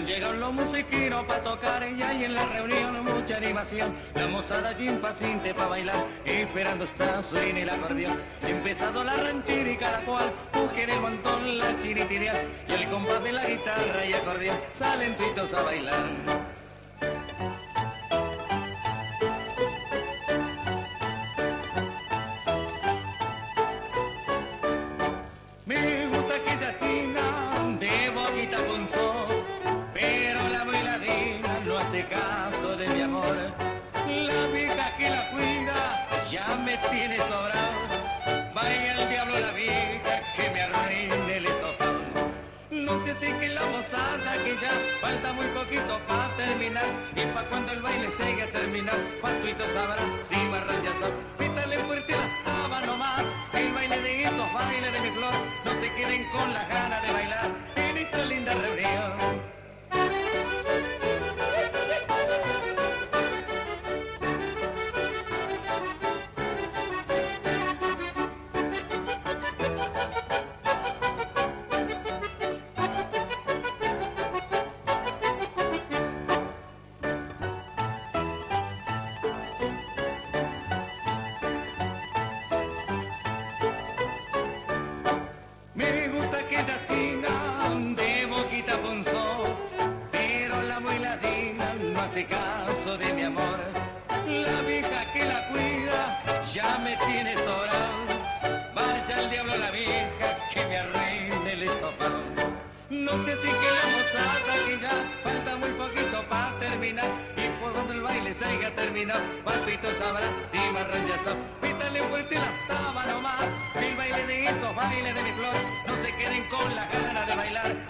Llegan los musiquinos pa' tocar y hay en la reunión mucha animación. La mozada allí impaciente pa' bailar, esperando está suena el acordeón. Empezado la ranchera y cada cual busca en el montón la chiritiria. Y el compás de la guitarra y acordeón salen tuitos a bailar. Me gusta aquella china de boquita con sol, pero la bailarina no hace caso de mi amor. La vieja que la cuida ya me tiene sobrado. Vaya el diablo la vieja que me arruine el estofado. No sé si que la mozada que ya falta muy poquito pa' terminar. Y pa' cuando el baile se haya terminado, Patuito sabrá si Marran ya sabe. Pítale fuerte la taba nomás, el baile de esos bailes de mi flor. No se queden con las ganas de bailar en esta linda reunión. Me gusta aquella china de boquita ponzón, pero la muy ladina no hace caso de mi amor. La vieja que la cuida ya me tiene sobrado. Vaya al diablo la vieja que me arruine el estofado. No sé si que la mozada que ya falta muy poquito para terminar. Y por cuando el baile se haya terminado, Papito sabrá si Marran ya sabe. Pítale fuerte la taba nomás, el baile de esos bailes de mi flor. No se queden con las ganas de bailar